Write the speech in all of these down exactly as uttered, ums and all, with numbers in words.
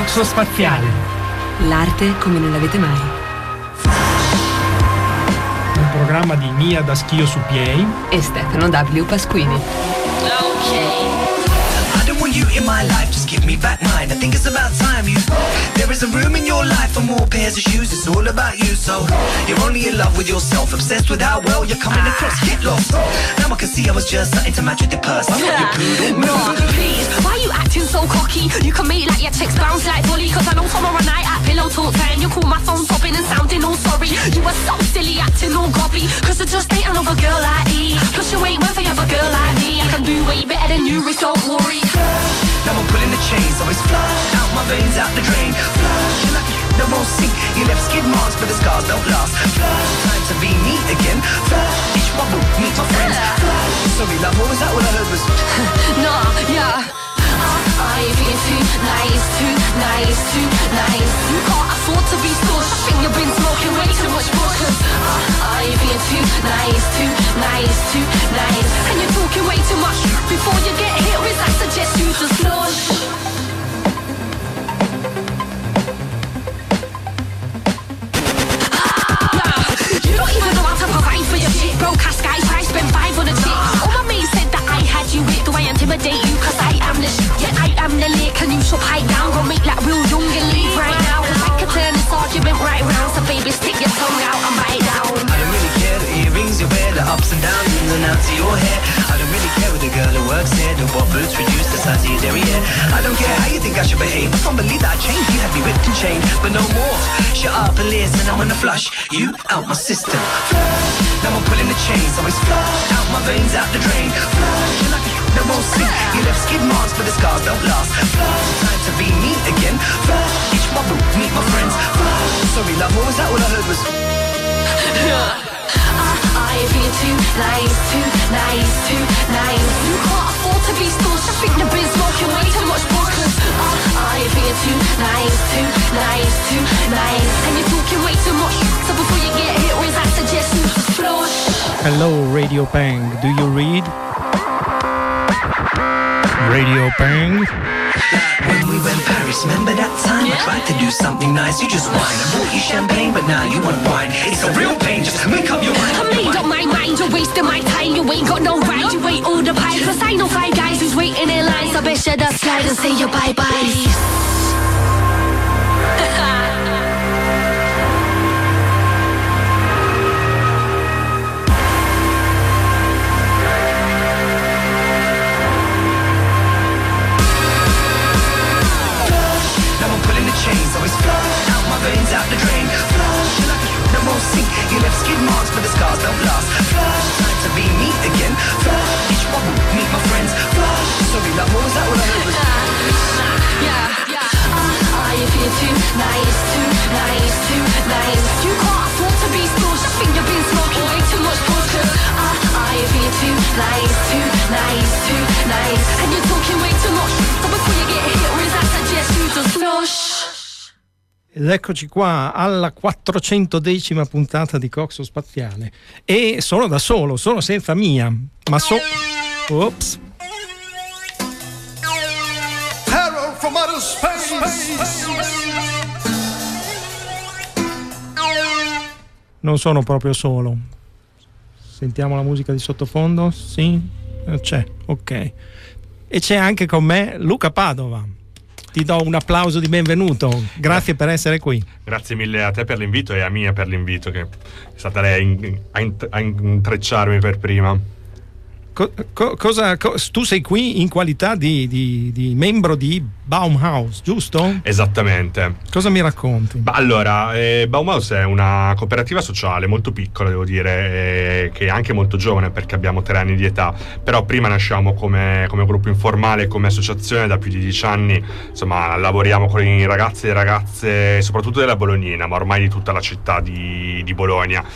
Coxo Spaziale. L'arte come non l'avete mai. Un programma di Mia da Schio su Piei e Stefano W. Pasquini. Okay. I don't want you in my life, just give me back mine. I think it's about time you. There is a room in your life for more pairs of shoes. It's all about you, so you're only in love with yourself, obsessed with how well you're coming across. Get lost. Now I can see I was just starting to match with your purse. I'm not your poodle. No, please, why you acting so cocky? You can make like your chicks bounce like volley. Cause I know tomorrow night at pillow talk time you call my phone sobbing and sounding all sorry. You were so silly acting all gobby. Cause I just ain't another girl like me. Plus you ain't worth another girl like me. I can do way better than you, Rich, don't worry. Now I'm pulling the chains, so it's flush out my veins, out the drain. Flush, like no more sink. You left skid marks, but the scars don't last. Flush, time to be me again. Flush, each bubble, meet my friends. Flush, sorry love, what was that? All I heard was nah, yeah. Are you being too nice, too nice, too nice? You can't afford to be scorched. I think you've been smoking way too much bush. uh, Are you being too nice, too nice, too nice? And you're talking way too much. Before you get hit with, I suggest you just flush. You don't even know how to provide for your shit. Broke ass guy, try spend five on a chick. All my mates said that I had you with. Do I intimidate you? Cause I am the shit. Yeah, I am the lick. And you should pipe down. Go make like real young and leave right now. Cause I could turn this argument right round. So baby, stick your tongue out and bite down. I don't really care the earrings you wear, the ups and downs in and outs of your hair. I don't really care with the girl who works here, the what boots reduce the size of your derriere. I don't care how you think I should behave. I can't believe that I changed. You had me whipped and chained, but no more. Shut up and listen, I'm gonna flush you out my system. Flush, now I'm pulling the chains, so it's flush out my veins, out the drain. Flush, like no more sink. You left skid marks, but the scars don't last. Flush, time to be me again. Flush, each bubble, meet my friends. Flush, sorry love, what was that? All I heard was Are you being too nice, too nice, too nice? You can't afford to be scorched. I think you've been smoking way too much bush. uh, Are you being too nice, too nice, too nice? And you're talking way too much. So before you get hit with, I suggest you just flush. Hello Radio Pang, do you read? Radio Pang. When we went Paris, remember that time? Yeah. I tried to do something nice, you just whine. I bought you champagne, but now you want wine. It's a real pain, just make up your mind. I made up my mind, you're wasting my time. You ain't got no right, you ain't all the pies. Cause I know five guys who's waiting in line. So best you just slide and say your bye-byes. Chains, always flush out my veins, out the drain. Flush, like no more sink. You left skid marks, but the scars don't last. Flush, time to be me again. Flush, each bubble, meet my friends. Flush, sorry love, what was that? All I heard was yeah, yeah. Uh, are you feeling too nice, too nice, too nice? You can't afford to be scorched. I think you've been smoking way too much bush. uh, Are you feeling too nice, too nice, too nice? And you're talking way too much. So before you get hit with, I suggest you just flush. Ed eccoci qua alla quattrocentodecima puntata di Coxo Spaziale e sono da solo, sono senza Mia, ma so... Ops. Terror from outer space. Non sono proprio solo. Sentiamo la musica di sottofondo? Sì? C'è, ok. E c'è anche con me Luca Padova. Ti do un applauso di benvenuto, grazie per essere qui. Grazie mille a te per l'invito e a Mia per l'invito, che è stata lei a, int- a intrecciarmi per prima. Co- co- cosa, co- tu sei qui in qualità di, di, di membro di Baumhaus, giusto? Esattamente. Cosa mi racconti? Bah, allora, eh, Baumhaus è una cooperativa sociale molto piccola, devo dire, eh, che è anche molto giovane perché abbiamo tre anni di età, però prima nasciamo come, come gruppo informale, come associazione da più di dieci anni, insomma lavoriamo con i ragazzi e ragazze soprattutto della Bolognina, ma ormai di tutta la città di, di Bologna.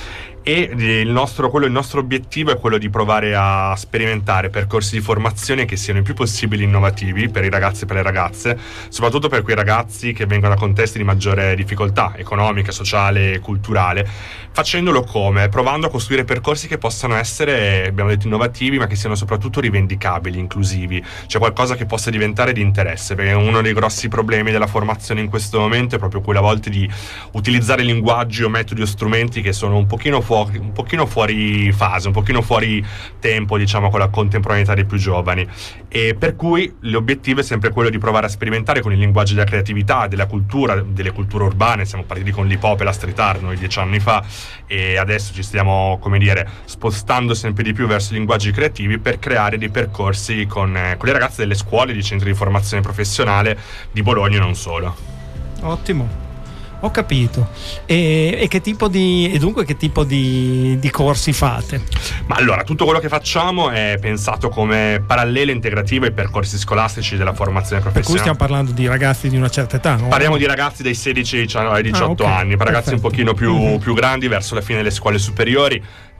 e il nostro, quello, il nostro obiettivo è quello di provare a sperimentare percorsi di formazione che siano il più possibile innovativi per i ragazzi e per le ragazze, soprattutto per quei ragazzi che vengono da contesti di maggiore difficoltà economica, sociale e culturale, facendolo come? Provando a costruire percorsi che possano essere, abbiamo detto, innovativi, ma che siano soprattutto rivendicabili, inclusivi, cioè qualcosa che possa diventare di interesse, perché uno dei grossi problemi della formazione in questo momento è proprio quello a volte di utilizzare linguaggi o metodi o strumenti che sono un pochino fuori un pochino fuori fase, un pochino fuori tempo, diciamo, con la contemporaneità dei più giovani, e per cui l'obiettivo è sempre quello di provare a sperimentare con il linguaggio della creatività, della cultura, delle culture urbane. Siamo partiti con l'hip hop e la street art noi dieci anni fa, e adesso ci stiamo, come dire, spostando sempre di più verso i linguaggi creativi per creare dei percorsi con, eh, con le ragazze delle scuole, di centri di formazione professionale di Bologna e non solo. Ottimo. Ho capito. E, e che tipo di e dunque che tipo di, di corsi fate? Ma allora, tutto quello che facciamo è pensato come parallelo integrativo ai percorsi scolastici della formazione professionale. Per cui stiamo parlando di ragazzi di una certa età, no? Parliamo di ragazzi dai sedici ai diciotto ah, okay. anni, per ragazzi Perfetto. un pochino più, mm-hmm. più grandi, verso la fine delle scuole superiori.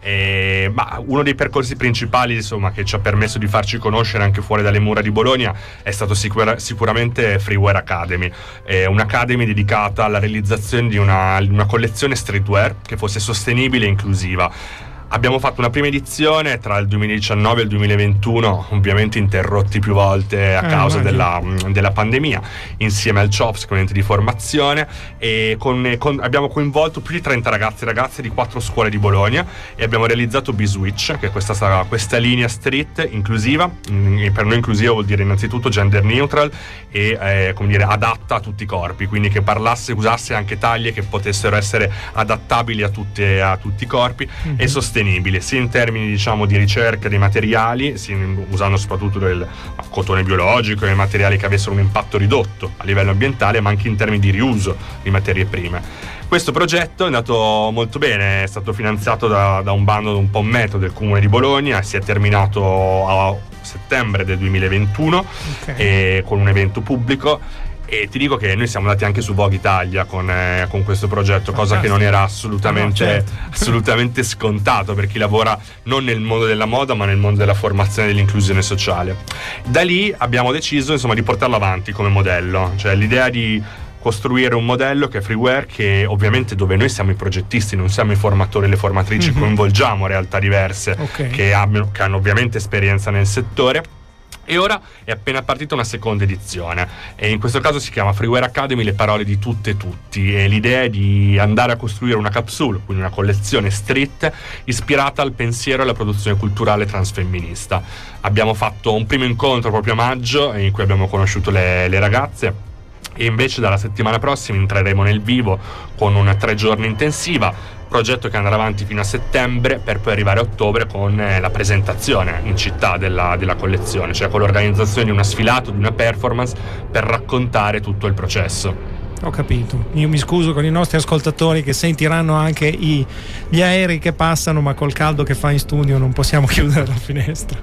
Eh, ma uno dei percorsi principali, insomma, che ci ha permesso di farci conoscere anche fuori dalle mura di Bologna è stato sicura, sicuramente Freewear Academy, eh, un'academy dedicata alla realizzazione di una, una collezione streetwear che fosse sostenibile e inclusiva. Abbiamo fatto una prima edizione tra il duemiladiciannove e il duemilaventuno, ovviamente interrotti più volte a eh, causa della, della pandemia, insieme al C O P S, con ente di formazione, e con, con, abbiamo coinvolto più di trenta ragazzi e ragazze di quattro scuole di Bologna, e abbiamo realizzato B-Switch, che è questa, questa linea street inclusiva. E per noi inclusiva vuol dire innanzitutto gender neutral e eh, come dire, adatta a tutti i corpi, quindi che parlasse, usasse anche taglie che potessero essere adattabili a, tutte, a tutti i corpi, mm-hmm. e sostenibile sia in termini, diciamo, di ricerca dei materiali, sia usando soprattutto del cotone biologico e materiali che avessero un impatto ridotto a livello ambientale, ma anche in termini di riuso di materie prime. Questo progetto è andato molto bene, è stato finanziato da, da un bando un po' metro del Comune di Bologna, si è terminato a settembre del duemilaventuno, okay. e con un evento pubblico. E ti dico che noi siamo andati anche su Vogue Italia con, eh, con questo progetto, cosa che non era assolutamente, no, certo. assolutamente scontato per chi lavora non nel mondo della moda ma nel mondo della formazione e dell'inclusione sociale. Da lì abbiamo deciso, insomma, di portarlo avanti come modello, cioè l'idea di costruire un modello che è Freewear, che ovviamente, dove noi siamo i progettisti, non siamo i formatori e le formatrici, mm-hmm. coinvolgiamo realtà diverse, okay. che, abbiano, che hanno ovviamente esperienza nel settore. E ora è appena partita una seconda edizione, e in questo caso si chiama Freewear Academy, le parole di tutte e tutti, e l'idea è di andare a costruire una capsule, quindi una collezione street ispirata al pensiero e alla produzione culturale transfemminista. Abbiamo fatto un primo incontro proprio a maggio, in cui abbiamo conosciuto le, le ragazze, e invece dalla settimana prossima entreremo nel vivo con una tre giorni intensiva, progetto che andrà avanti fino a settembre, per poi arrivare a ottobre con eh, la presentazione in città della, della collezione, cioè con l'organizzazione di una sfilata, di una performance per raccontare tutto il processo. Ho capito. Io mi scuso con i nostri ascoltatori che sentiranno anche i, gli aerei che passano, ma col caldo che fa in studio non possiamo chiudere la finestra.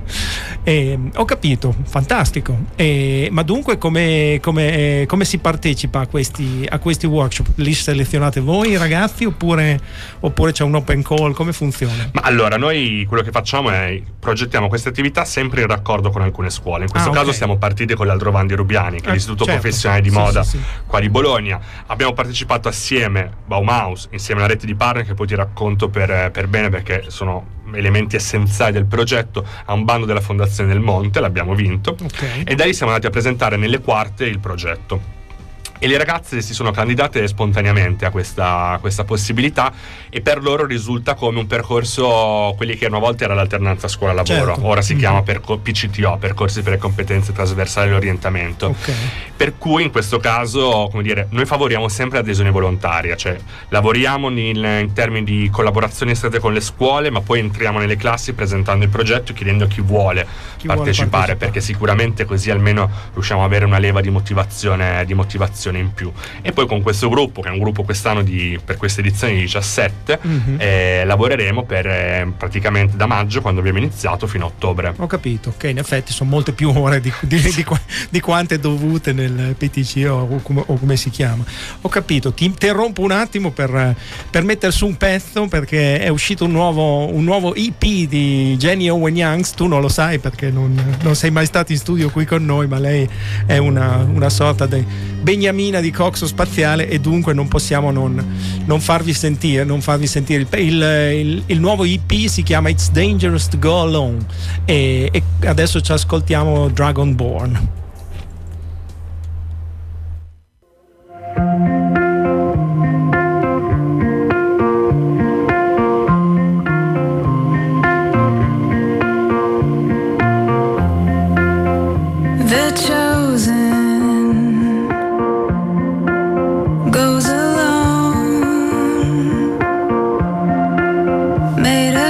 E, ho capito, fantastico. E, ma dunque come, come, come si partecipa a questi, a questi workshop? Li selezionate voi ragazzi oppure, oppure c'è un open call? Come funziona? Ma allora, noi quello che facciamo è progettiamo queste attività sempre in raccordo con alcune scuole. In questo ah, caso okay. siamo partiti con l'Aldrovandi Rubiani, che è eh, l'Istituto certo. Professionale di sì, Moda sì, sì. qua di Bologna. Abbiamo partecipato assieme, Baumhaus, insieme alla rete di partner, che poi ti racconto per, per bene perché sono elementi essenziali del progetto, a un bando della Fondazione del Monte, l'abbiamo vinto, okay. e da lì siamo andati a presentare nelle quarte il progetto. E le ragazze si sono candidate spontaneamente a questa, a questa possibilità, e per loro risulta come un percorso, quelli che una volta era l'alternanza scuola-lavoro, certo. ora si mm-hmm. chiama perco- P C T O, percorsi per le competenze trasversali dell'orientamento. Okay. Per cui in questo caso, come dire, noi favoriamo sempre l'adesione volontaria, cioè lavoriamo in, in termini di collaborazioni strette con le scuole, ma poi entriamo nelle classi presentando il progetto e chiedendo a chi vuole, chi partecipare, vuole partecipare, perché sicuramente così almeno riusciamo ad avere una leva di motivazione, di motivazione un'occasione in più. E poi con questo gruppo, che è un gruppo quest'anno di, per questa edizione di diciassette, mm-hmm. eh, lavoreremo per eh, praticamente da maggio, quando abbiamo iniziato, fino a ottobre. Ho capito, che in effetti sono molte più ore di, di, di, di quante dovute nel P T C o come, o come si chiama. Ho capito, ti interrompo un attimo per, per mettere su un pezzo, perché è uscito un nuovo, un nuovo E P di Jenny Owen Youngs. Tu non lo sai perché non, non sei mai stato in studio qui con noi, ma lei è una, una sorta di beniamina di Coxo spaziale, e dunque non possiamo non, non farvi sentire non farvi sentire il, il, il, il nuovo E P. Si chiama It's Dangerous to Go Alone, e, e adesso ci ascoltiamo Dragonborn.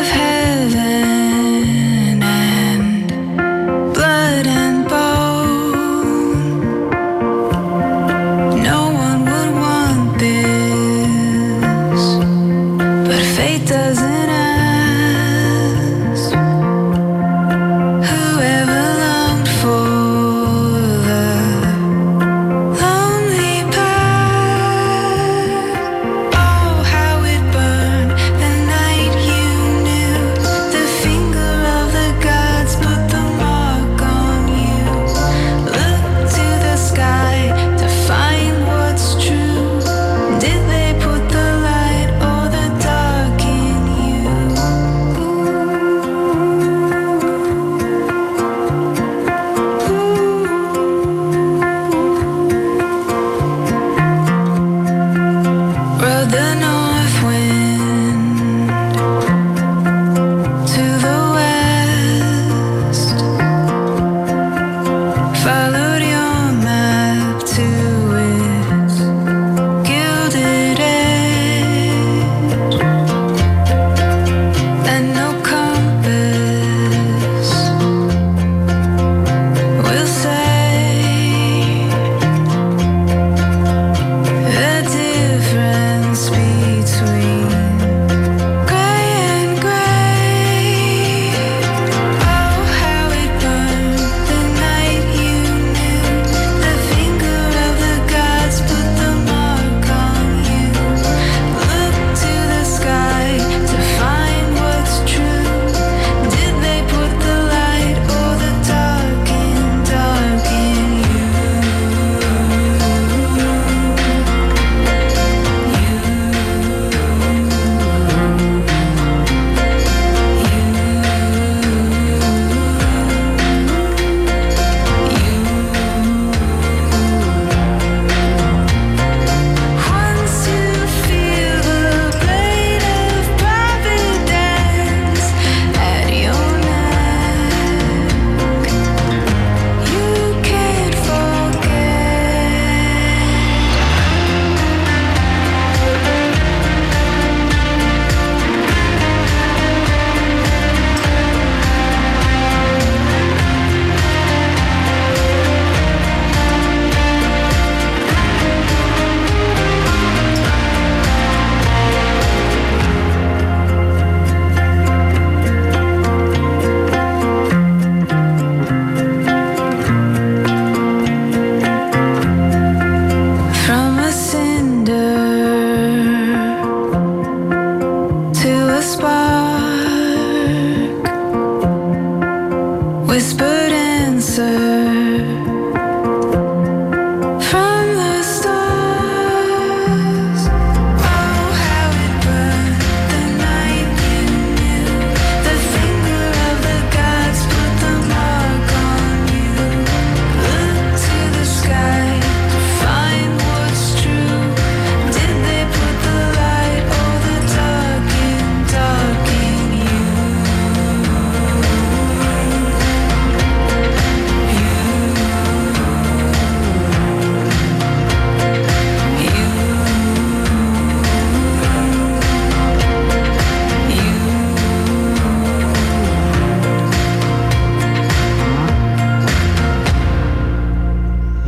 Blood and bone.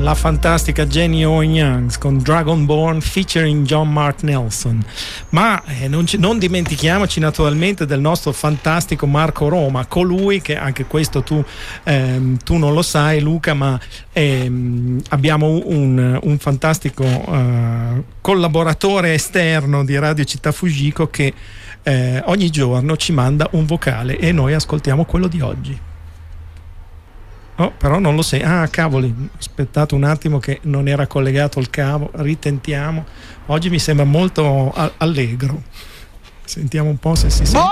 la fantastica Jenny Owen Youngs con Dragonborn featuring John Mark Nelson. Ma eh, non, ci, non dimentichiamoci naturalmente del nostro fantastico Marco Roma, colui che, anche questo tu, ehm, tu non lo sai Luca, ma ehm, abbiamo un, un fantastico eh, collaboratore esterno di Radio Città Fujiko che eh, ogni giorno ci manda un vocale e noi ascoltiamo quello di oggi. Oh, però non lo sei. Ah, cavoli, aspettate un attimo che non era collegato il cavo. Ritentiamo. Oggi mi sembra molto a- allegro. Sentiamo un po' se si sente.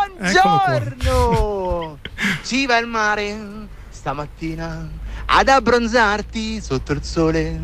Buongiorno! Si va al mare stamattina ad abbronzarti sotto il sole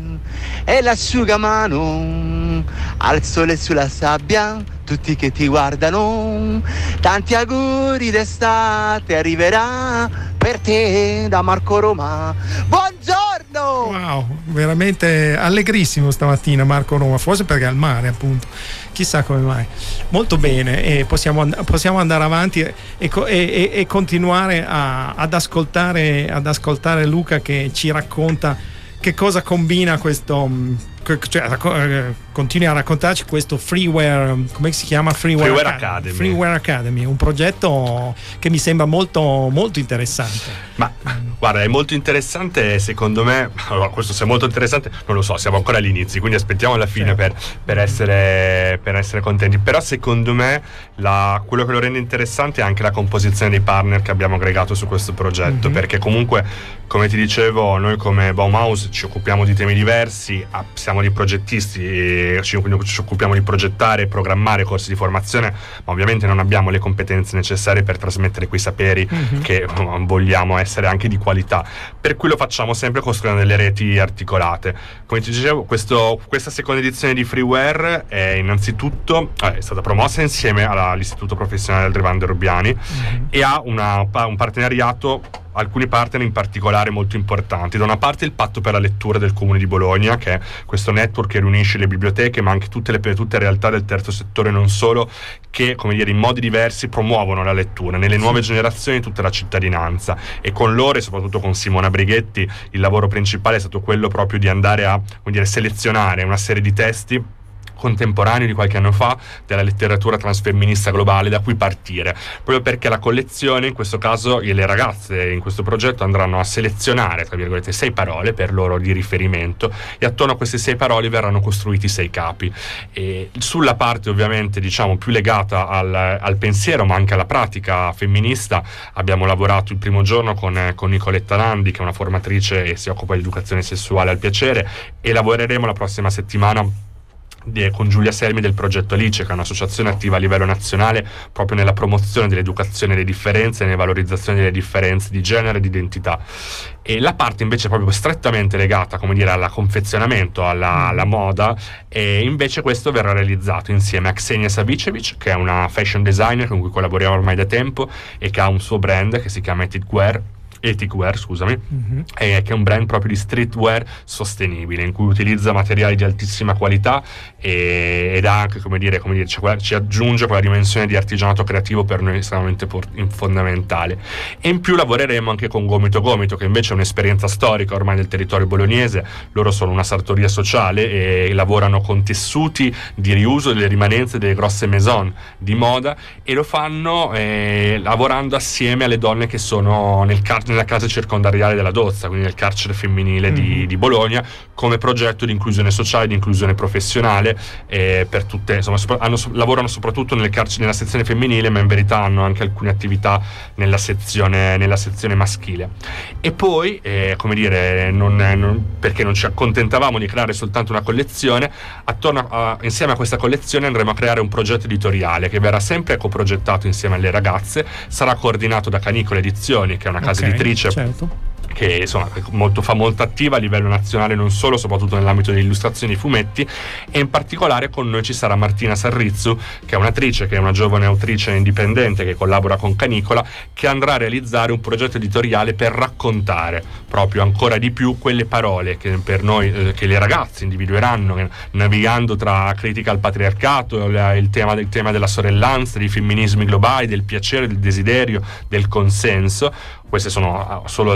e l'asciugamano al sole sulla sabbia, tutti che ti guardano. Tanti auguri d'estate, arriverà per te da Marco Roma. Buongiorno! Wow, veramente allegrissimo stamattina Marco Roma, forse perché è al mare appunto, chissà come mai. Molto bene, e possiamo, and- possiamo andare avanti e, e, e, e continuare a, ad ascoltare ad ascoltare Luca che ci racconta che cosa combina questo, cioè continui a raccontarci questo freeware, come si chiama? Freeware, Freeware Academy. Academy. Freeware Academy, un progetto che mi sembra molto molto interessante. Ma guarda, è molto interessante, secondo me. Allora, questo sia molto interessante, non lo so, siamo ancora agli inizi, quindi aspettiamo alla fine certo. per, per, essere, per essere contenti. Però secondo me la, quello che lo rende interessante è anche la composizione dei partner che abbiamo aggregato su questo progetto, mm-hmm. perché comunque, come ti dicevo, noi come Baumhaus ci occupiamo di temi diversi, siamo dei progettisti e ci, ci occupiamo di progettare e programmare corsi di formazione, ma ovviamente non abbiamo le competenze necessarie per trasmettere quei saperi mm-hmm. che vogliamo essere anche di qualità, per cui lo facciamo sempre costruendo delle reti articolate. Come ti dicevo, questo, questa seconda edizione di Freeware è innanzitutto eh, è stata promossa insieme alla, all'Istituto Professionale Andrea Vander Rubbiani mm-hmm. e ha una, un partenariato, alcuni partner in particolare molto importanti. Da una parte il Patto per la Lettura del Comune di Bologna, che è questo network che riunisce le biblioteche ma anche tutte le, tutte le realtà del terzo settore, non solo, che come dire in modi diversi promuovono la lettura nelle nuove generazioni, tutta la cittadinanza. E con loro e soprattutto con Simona Brighetti il lavoro principale è stato quello proprio di andare a come dire, selezionare una serie di testi contemporaneo di qualche anno fa della letteratura transfemminista globale da cui partire, proprio perché la collezione, in questo caso le ragazze in questo progetto andranno a selezionare tra virgolette sei parole per loro di riferimento e attorno a queste sei parole verranno costruiti sei capi. E sulla parte ovviamente diciamo più legata al, al pensiero ma anche alla pratica femminista abbiamo lavorato il primo giorno con, con Nicoletta Landi, che è una formatrice e si occupa di educazione sessuale al piacere, e lavoreremo la prossima settimana con Giulia Selmi del progetto Alice, che è un'associazione attiva a livello nazionale proprio nella promozione dell'educazione delle differenze e nella valorizzazione delle differenze di genere e di identità. E la parte invece proprio strettamente legata, come dire, alla confezionamento, alla, alla moda, e invece questo verrà realizzato insieme a Ksenia Savicevic, che è una fashion designer con cui collaboriamo ormai da tempo e che ha un suo brand che si chiama Ethicwear Ethicwear, scusami, mm-hmm. eh, che è un brand proprio di streetwear sostenibile, in cui utilizza materiali di altissima qualità e, ed ha anche, come dire, come dire ci, ci aggiunge quella dimensione di artigianato creativo per noi estremamente por- fondamentale. E in più lavoreremo anche con Gomito Gomito, che invece è un'esperienza storica ormai nel territorio bolognese. Loro sono una sartoria sociale e lavorano con tessuti di riuso delle rimanenze delle grosse maison di moda, e lo fanno eh, lavorando assieme alle donne che sono nel car- nella casa circondariale della Dozza, quindi nel carcere femminile mm-hmm. di, di Bologna, come progetto di inclusione sociale, di inclusione professionale eh, per tutte, insomma, sopra- hanno, lavorano soprattutto nel carcere, nella sezione femminile, ma in verità hanno anche alcune attività nella sezione, nella sezione maschile. E poi, eh, come dire, non, non, perché non ci accontentavamo di creare soltanto una collezione, attorno a, insieme a questa collezione andremo a creare un progetto editoriale che verrà sempre coprogettato insieme alle ragazze, sarà coordinato da Canicola Edizioni, che è una casa okay. editrice Certo. che insomma molto, fa molto attiva a livello nazionale, non solo, soprattutto nell'ambito delle illustrazioni e fumetti. E in particolare con noi ci sarà Martina Sarrizzu, che è un'attrice, che è una giovane autrice indipendente che collabora con Canicola, che andrà a realizzare un progetto editoriale per raccontare proprio ancora di più quelle parole che per noi eh, che le ragazze individueranno navigando tra critica al patriarcato, il tema, il tema della sorellanza, dei femminismi globali, del piacere, del desiderio, del consenso. Questi sono solo alcuni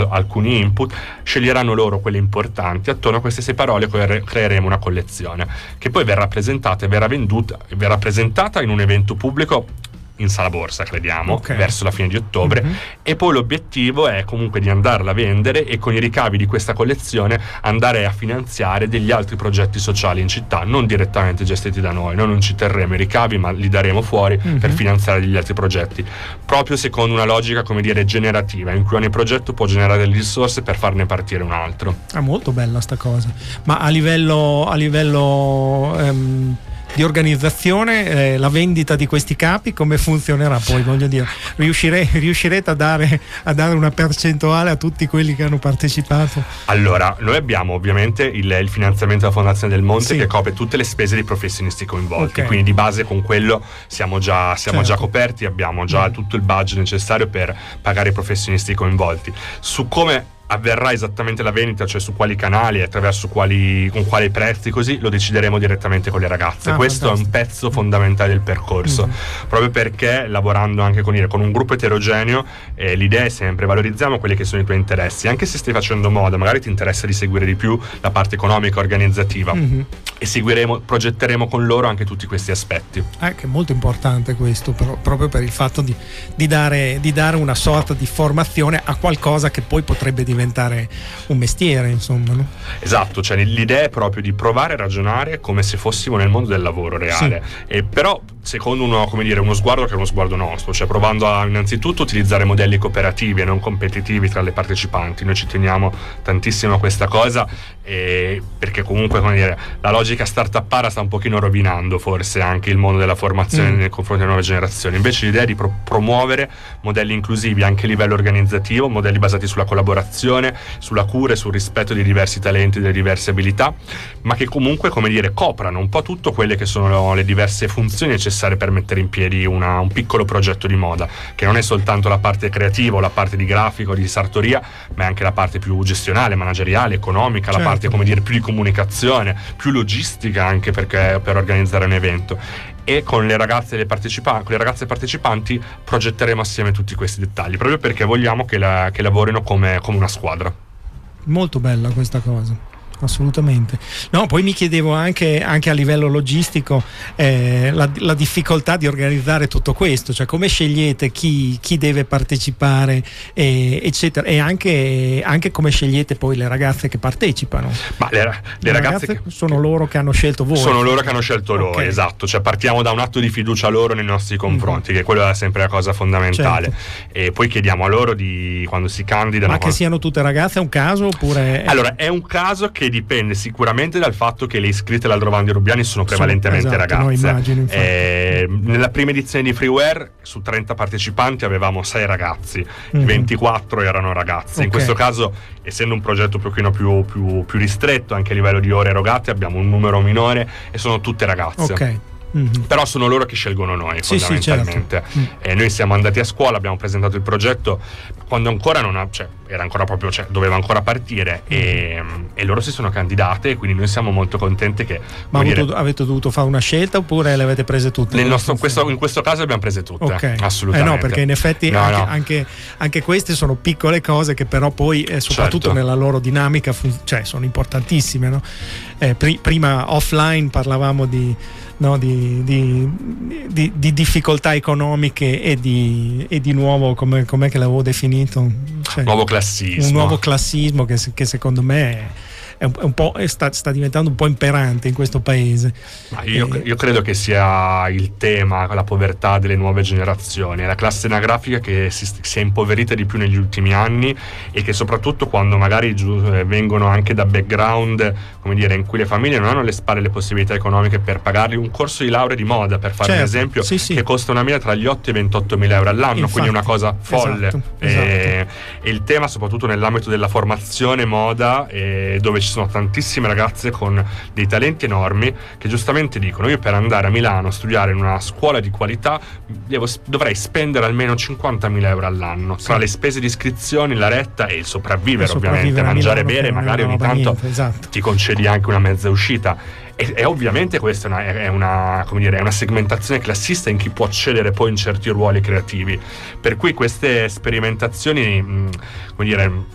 alcuni input, sceglieranno loro quelle importanti. Attorno a queste sei parole creeremo una collezione che poi verrà presentata e verrà venduta, verrà presentata in un evento pubblico in sala borsa, crediamo, okay. verso la fine di ottobre, mm-hmm. e poi l'obiettivo è comunque di andarla a vendere e con i ricavi di questa collezione andare a finanziare degli altri progetti sociali in città, non direttamente gestiti da noi. Noi non ci terremo i ricavi, ma li daremo fuori mm-hmm. per finanziare degli altri progetti, proprio secondo una logica, come dire, generativa, in cui ogni progetto può generare delle risorse per farne partire un altro. È molto bella sta cosa. Ma a livello a livello ehm... di organizzazione, eh, la vendita di questi capi come funzionerà poi? Voglio dire, riuscire, riuscirete a dare, a dare una percentuale a tutti quelli che hanno partecipato? Allora, noi abbiamo ovviamente il, il finanziamento della Fondazione del Monte, sì. che copre tutte le spese dei professionisti coinvolti, okay. quindi di base con quello siamo già, siamo certo. già coperti, abbiamo già mm. tutto il budget necessario per pagare i professionisti coinvolti. Su come avverrà esattamente la vendita, cioè su quali canali, attraverso quali, con quali prezzi, così lo decideremo direttamente con le ragazze. Ah, questo fantastico. È un pezzo fondamentale del percorso, mm-hmm. proprio perché lavorando anche con, con un gruppo eterogeneo, eh, l'idea è sempre valorizziamo quelli che sono i tuoi interessi, anche se stai facendo moda, magari ti interessa di seguire di più la parte economica organizzativa, mm-hmm. e seguiremo, progetteremo con loro anche tutti questi aspetti. Eh, che è molto importante questo, però, proprio per il fatto di, di, dare, di dare una sorta di formazione a qualcosa che poi potrebbe diventare un mestiere, insomma, no? Esatto, cioè l'idea è proprio di provare a ragionare come se fossimo nel mondo del lavoro reale, sì. e però secondo uno, come dire, uno sguardo che è uno sguardo nostro, cioè provando a innanzitutto utilizzare modelli cooperativi e non competitivi tra le partecipanti. Noi ci teniamo tantissimo a questa cosa, e perché comunque, come dire, la logica startuppara sta un pochino rovinando forse anche il mondo della formazione mm. nei confronti delle nuove generazioni. Invece l'idea è di pro- promuovere modelli inclusivi anche a livello organizzativo, modelli basati sulla collaborazione, sulla cura e sul rispetto dei diversi talenti, delle diverse abilità, ma che comunque, come dire, coprano un po' tutto quelle che sono le diverse funzioni necessarie per mettere in piedi una, un piccolo progetto di moda, che non è soltanto la parte creativa o la parte di grafico, di sartoria, ma è anche la parte più gestionale, manageriale, economica, certo. la parte, come dire, più di comunicazione, più logistica anche perché, per organizzare un evento. E con le ragazze, le partecipa- con le ragazze partecipanti progetteremo assieme tutti questi dettagli, proprio perché vogliamo che, la, che lavorino come, come una squadra. Molto bella questa cosa. Assolutamente. No, poi mi chiedevo anche, anche a livello logistico eh, la, la difficoltà di organizzare tutto questo, cioè come scegliete chi, chi deve partecipare, eh, eccetera, e anche, anche come scegliete poi le ragazze che partecipano. Ma le, le, le ragazze, ragazze che, sono loro che hanno scelto voi. Sono loro che hanno scelto loro, okay. esatto. Cioè partiamo da un atto di fiducia loro nei nostri confronti, mm-hmm. che quello è sempre la cosa fondamentale. Certo. E poi chiediamo a loro di, quando si candidano. Ma che quando... siano tutte ragazze è un caso oppure? Allora, è un caso che dipende sicuramente dal fatto che le iscritte all'Aldrovandi Rubiani sono prevalentemente sì, esatto, ragazze. No, immagino, eh, nella prima edizione di Freeware su trenta partecipanti avevamo sei ragazzi, mm-hmm. ventiquattro erano ragazze. Okay. In questo caso, essendo un progetto un pochino più, più, più ristretto anche a livello di ore erogate, abbiamo un numero minore e sono tutte ragazze. Ok. Mm-hmm. Però sono loro che scelgono noi, sì, fondamentalmente. Sì, certo. E noi siamo andati a scuola, abbiamo presentato il progetto quando ancora non ha, cioè, era ancora proprio, cioè, doveva ancora partire, e, e loro si sono candidate, e quindi noi siamo molto contenti che. Ma dire, avuto, avete dovuto fare una scelta oppure le avete prese tutte? Nel nostro, questo, in questo caso abbiamo prese tutte, okay. assolutamente. Eh no, perché in effetti no, anche, no. Anche, anche queste sono piccole cose che però poi, eh, soprattutto certo. nella loro dinamica, fun- cioè sono importantissime, no? Eh, pri- prima offline parlavamo di No, di, di, di, di difficoltà economiche e di, e di nuovo, come com'è che l'avevo definito? Cioè, nuovo classismo. Un nuovo classismo che, che secondo me è, è, un, è un po' è sta, sta diventando un po' imperante in questo paese. Ma io, e, io credo che sia il tema, la povertà delle nuove generazioni, la classe anagrafica che si, si è impoverita di più negli ultimi anni, e che soprattutto quando magari giù, eh, vengono anche da background, come dire, in cui le famiglie non hanno alle spalle le possibilità economiche per pagarli un corso di laurea di moda, per fare certo, un esempio, sì, sì. che costa una mila tra gli otto e i ventotto mila euro all'anno. Infatti, quindi una cosa folle. Esatto, e, esatto. e il tema soprattutto nell'ambito della formazione moda, eh, dove ci sono tantissime ragazze con dei talenti enormi che giustamente dicono: io per andare a Milano a studiare in una scuola di qualità devo, dovrei spendere almeno cinquantamila euro all'anno, sì. tra le spese di iscrizioni, la retta e il sopravvivere, il ovviamente sopravvivere mangiare bene, magari ogni tanto niente, esatto. ti concedi anche una mezza uscita, e, e ovviamente questa è una, è una, come dire, è una segmentazione classista in chi può accedere poi in certi ruoli creativi, per cui queste sperimentazioni, mh, come dire,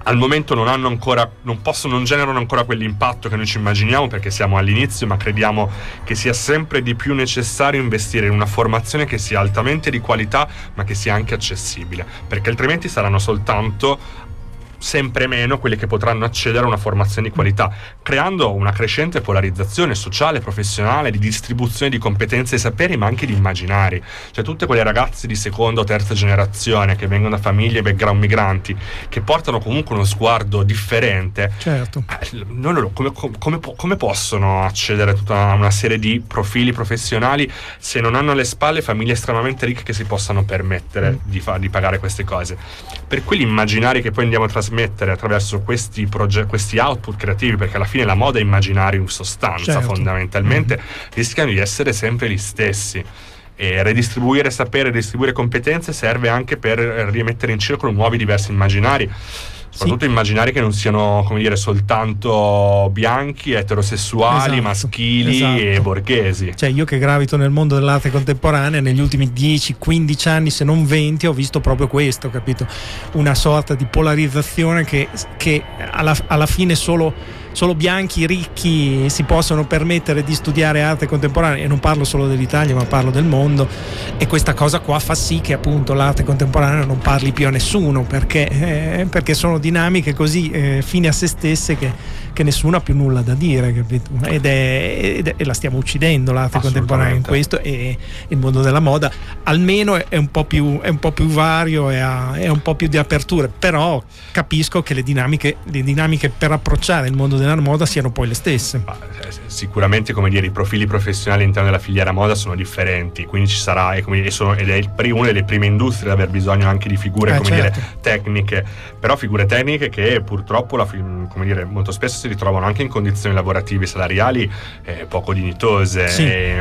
al momento non hanno ancora, non possono, non generano ancora quell'impatto che noi ci immaginiamo, perché siamo all'inizio, ma crediamo che sia sempre di più necessario investire in una formazione che sia altamente di qualità, ma che sia anche accessibile, perché altrimenti saranno soltanto sempre meno quelli che potranno accedere a una formazione di qualità, creando una crescente polarizzazione sociale, professionale, di distribuzione di competenze e saperi, ma anche di immaginari. Cioè tutte quelle ragazze di seconda o terza generazione che vengono da famiglie e background migranti, che portano comunque uno sguardo differente, certo. eh, non, come, come, come possono accedere a tutta una serie di profili professionali se non hanno alle spalle famiglie estremamente ricche che si possano permettere mm. di, fa, di pagare queste cose? Per cui gli immaginari che poi andiamo a trasmettere attraverso questi progetti, questi output creativi, perché alla fine la moda è immaginario in sostanza, certo. fondamentalmente mm-hmm. rischiano di essere sempre gli stessi, e redistribuire sapere, redistribuire competenze serve anche per rimettere in circolo nuovi diversi immaginari, soprattutto sì. immaginari che non siano, come dire, soltanto bianchi, eterosessuali, esatto, maschili esatto. e borghesi. Cioè io che gravito nel mondo dell'arte contemporanea negli ultimi dieci quindici anni, se non venti, ho visto proprio questo, capito? Una sorta di polarizzazione che, che alla, alla fine solo solo bianchi ricchi si possono permettere di studiare arte contemporanea, e non parlo solo dell'Italia ma parlo del mondo, e questa cosa qua fa sì che appunto l'arte contemporanea non parli più a nessuno, perché, eh, perché sono dinamiche così eh, fine a se stesse che, che nessuno ha più nulla da dire, capito? Ed è, ed è, e la stiamo uccidendo l'arte contemporanea in questo, e il mondo della moda almeno è un po' più, è un po' più vario e ha, è un po' più di aperture, però capisco che le dinamiche, le dinamiche per approcciare il mondo della moda siano poi le stesse. Sicuramente, come dire, i profili professionali all'interno della filiera moda sono differenti, quindi ci sarà, e come dire, sono, ed è il, una delle prime industrie ad aver bisogno anche di figure eh, come certo. dire, tecniche, però figure tecniche che purtroppo la, come dire, molto spesso si ritrovano anche in condizioni lavorative salariali eh, poco dignitose. Sì. e,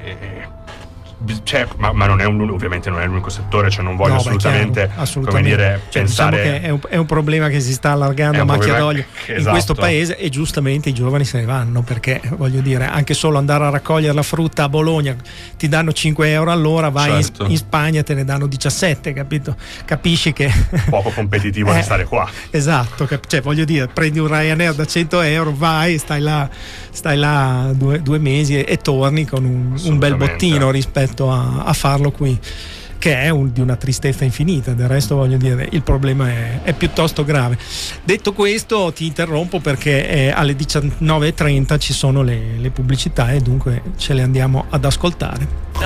e, Cioè, ma, ma non è un, ovviamente non è l'unico settore, cioè non voglio no, assolutamente, chiaro, assolutamente come dire, cioè, pensare diciamo che è un, è un problema che si sta allargando a macchia d'olio che, in esatto. questo paese, e giustamente i giovani se ne vanno, perché voglio dire, anche solo andare a raccogliere la frutta a Bologna ti danno cinque euro all'ora, vai certo. in, in Spagna te ne danno diciassette, capito? Capisci che poco competitivo di stare qua. Esatto, cap- cioè voglio dire, prendi un Ryanair da cento euro, vai, stai là stai là due, due mesi e, e torni con un, un bel bottino rispetto a, a farlo qui, che è un, di una tristezza infinita. Del resto, voglio dire, il problema è, è piuttosto grave. Detto questo, ti interrompo perché eh, alle diciannove e trenta ci sono le, le pubblicità, e dunque ce le andiamo ad ascoltare.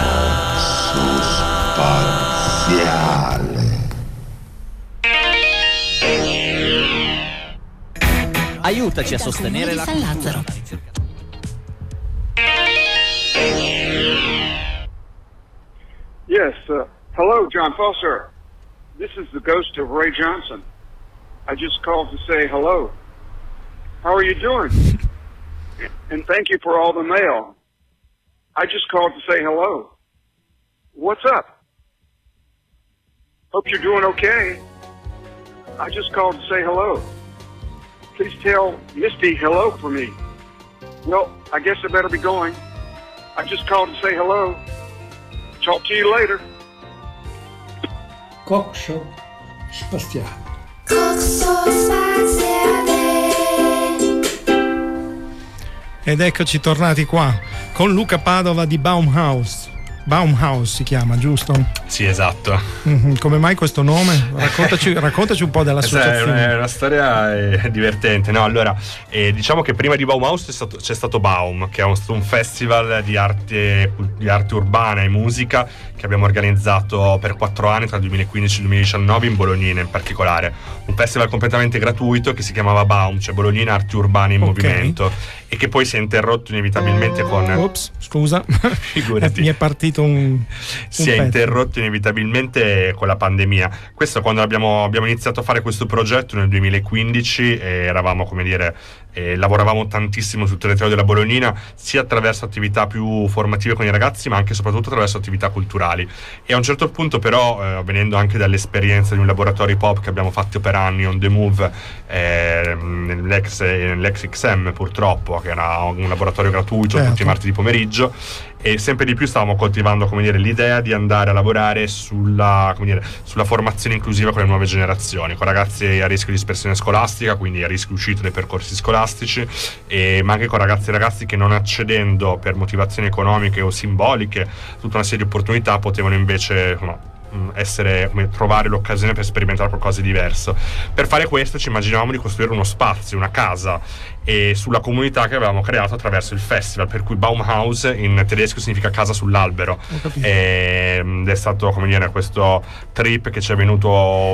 Spaziale. Aiutaci a sostenere la San Lazzaro. Yes, uh, hello, John Foster. This is the ghost of Ray Johnson. I just called to say hello. How are you doing? And thank you for all the mail. I just called to say hello. What's up? Hope you're doing okay. I just called to say hello. Please tell Misty hello for me. Well, I guess I better be going. I just called to say hello. Talk to you later. Coxo spaziale. Coxo spaziale. Ed eccoci tornati qua con Luca Padova di Baumhaus. Baumhaus si chiama, giusto? Sì, esatto. Mm-hmm. Come mai questo nome? Raccontaci, raccontaci un po' dell'associazione. È una storia eh, divertente. No, allora, eh, diciamo che prima di Baumhaus c'è stato, c'è stato Baum, che è un, un festival di arte, di arte urbana e musica che abbiamo organizzato per quattro anni, tra il duemilaquindici e il duemiladiciannove, in Bolognina in particolare. Un festival completamente gratuito che si chiamava Baum, cioè Bolognina Arti Urbane in okay. Movimento, e che poi si è interrotto inevitabilmente con... Ops, scusa. Figurati. Mi è partito un... un si è pezzo. interrotto inevitabilmente con la pandemia. Questo quando abbiamo, abbiamo iniziato a fare questo progetto nel duemilaquindici, e eravamo, come dire, E lavoravamo tantissimo sul territorio della Bolognina, sia attraverso attività più formative con i ragazzi, ma anche e soprattutto attraverso attività culturali. E a un certo punto però, eh, venendo anche dall'esperienza di un laboratorio pop che abbiamo fatto per anni on the move, eh, nell'ex, nell'ex X M purtroppo, che era un laboratorio gratuito, certo, tutti i martedì pomeriggio, e sempre di più stavamo coltivando, come dire, l'idea di andare a lavorare sulla, come dire, sulla formazione inclusiva con le nuove generazioni, con ragazzi a rischio di dispersione scolastica, quindi a rischio uscita dai percorsi scolastici, e, ma anche con ragazzi e ragazzi che, non accedendo per motivazioni economiche o simboliche tutta una serie di opportunità, potevano invece no, essere, come, trovare l'occasione per sperimentare qualcosa di diverso. Per fare questo ci immaginavamo di costruire uno spazio, una casa, e sulla comunità che avevamo creato attraverso il festival, per cui Baumhaus in tedesco significa casa sull'albero, ed è stato, come dire, questo trip che ci è venuto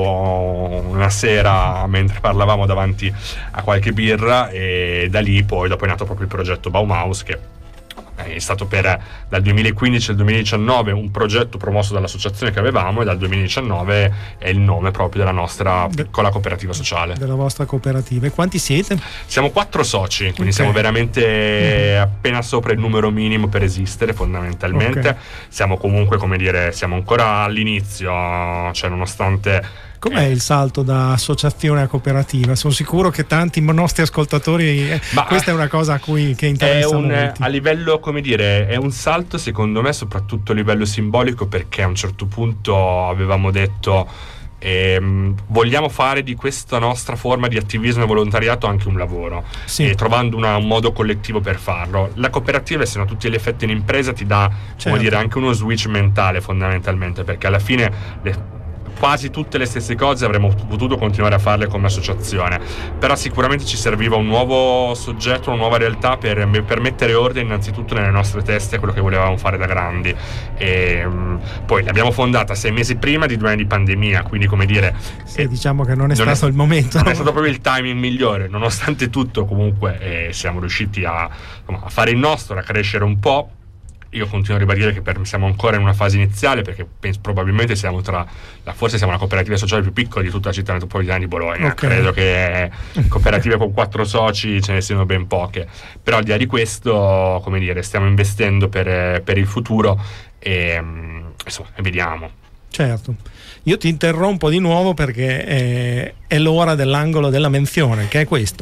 una sera mentre parlavamo davanti a qualche birra, e da lì poi dopo è nato proprio il progetto Baumhaus, che è stato per dal duemilaquindici al duemiladiciannove un progetto promosso dall'associazione che avevamo, e dal duemiladiciannove è il nome proprio della nostra piccola cooperativa sociale. Della vostra cooperativa. E quanti siete? Siamo quattro soci, quindi okay, siamo veramente mm-hmm. appena sopra il numero minimo per esistere, fondamentalmente. Okay. Siamo comunque, come dire, siamo ancora all'inizio, cioè nonostante... Com'è il salto da associazione a cooperativa? Sono sicuro che tanti nostri ascoltatori, eh, Ma questa è una cosa a cui che interessa è un, molti. A livello, come dire, è un salto secondo me soprattutto a livello simbolico, perché a un certo punto avevamo detto ehm, vogliamo fare di questa nostra forma di attivismo e volontariato anche un lavoro, sì, e trovando una, un modo collettivo per farlo. La cooperativa, essendo a tutti gli effetti un'impresa, ti dà, certo, come dire, anche uno switch mentale fondamentalmente, perché alla fine le quasi tutte le stesse cose avremmo potuto continuare a farle come associazione, però sicuramente ci serviva un nuovo soggetto, una nuova realtà per, per mettere ordine innanzitutto nelle nostre teste a quello che volevamo fare da grandi. E um, poi l'abbiamo fondata sei mesi prima di due anni di pandemia, quindi, come dire, sì, eh, diciamo che non è non stato è, il momento, non è stato proprio il timing migliore. Nonostante tutto, comunque, eh, siamo riusciti a, a fare il nostro, a crescere un po'. Io continuo a ribadire che per, siamo ancora in una fase iniziale, perché penso, probabilmente siamo tra la, forse siamo la cooperativa sociale più piccola di tutta la città metropolitana di Bologna. Okay. Credo che cooperative con quattro soci ce ne siano ben poche, però al di là di questo, come dire, stiamo investendo per, per il futuro, e insomma, vediamo. Certo. Io ti interrompo di nuovo perché è, è l'ora dell'angolo della menzione, che è questo.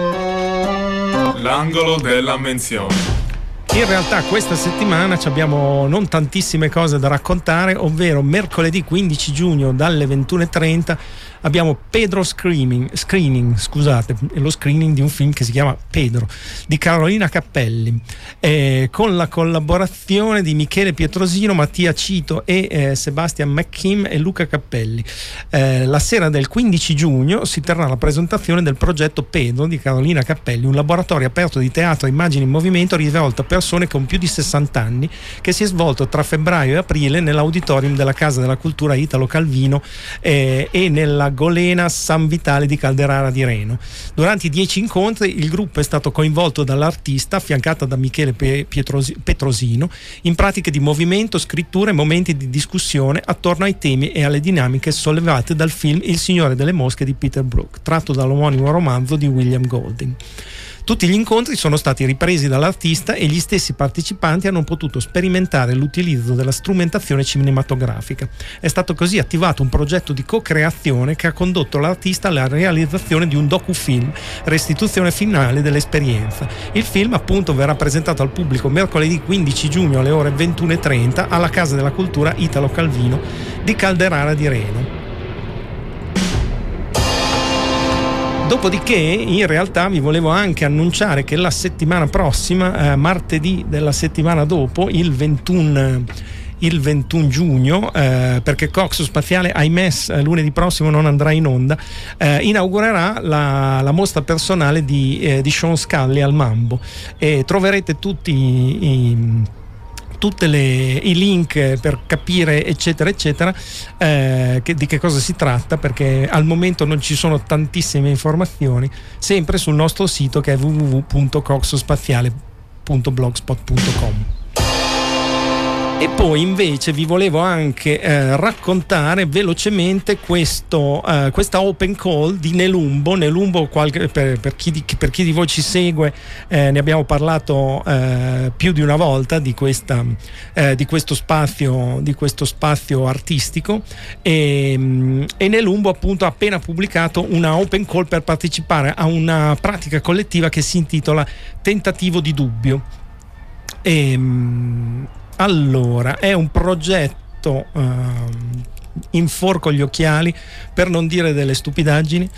L'angolo della menzione. In realtà questa settimana abbiamo non tantissime cose da raccontare, ovvero mercoledì quindici giugno dalle ventuno e trenta abbiamo Pedro Screening, screening scusate, lo screening di un film che si chiama Pedro, di Carolina Cappelli, eh, con la collaborazione di Michele Pietrosino, Mattia Cito e eh, Sebastian McKim e Luca Cappelli. Eh, la sera del quindici giugno si terrà la presentazione del progetto Pedro di Carolina Cappelli, un laboratorio aperto di teatro e immagini in movimento rivolto a persone con più di sessanta anni, che si è svolto tra febbraio e aprile nell'auditorium della Casa della Cultura Italo Calvino eh, e nella Golena San Vitale di Calderara di Reno. Durante i dieci incontri il gruppo è stato coinvolto dall'artista, affiancata da Michele Pietrosi- Petrosino, in pratiche di movimento, scrittura e momenti di discussione attorno ai temi e alle dinamiche sollevate dal film Il Signore delle Mosche di Peter Brook, tratto dall'omonimo romanzo di William Golding. Tutti gli incontri sono stati ripresi dall'artista e gli stessi partecipanti hanno potuto sperimentare l'utilizzo della strumentazione cinematografica. È stato così attivato un progetto di co-creazione che ha condotto l'artista alla realizzazione di un docufilm, restituzione finale dell'esperienza. Il film, appunto, verrà presentato al pubblico mercoledì quindici giugno alle ore ventuno e trenta alla Casa della Cultura Italo Calvino di Calderara di Reno. Dopodiché, in realtà, vi volevo anche annunciare che la settimana prossima, eh, martedì della settimana dopo, il ventuno, il ventuno giugno, eh, perché Coxo Spaziale, ahimè, lunedì prossimo non andrà in onda, eh, inaugurerà la, la mostra personale di, eh, di Sean Scully al Mambo, e troverete tutti i, i tutte le, i link per capire eccetera eccetera eh, che, di che cosa si tratta, perché al momento non ci sono tantissime informazioni, sempre sul nostro sito che è w w w punto coxospaziale punto blogspot punto com. E poi invece vi volevo anche eh, raccontare velocemente questo, eh, questa open call di Nelumbo. Nelumbo qualche, per, per, chi di, per chi di voi ci segue, eh, ne abbiamo parlato eh, più di una volta di, questa, eh, di, questo spazio, di questo spazio artistico, e, e Nelumbo appunto ha appena pubblicato una open call per partecipare a una pratica collettiva che si intitola Tentativo di dubbio. E, allora, è un progetto uh, in for con gli occhiali, per non dire delle stupidaggini.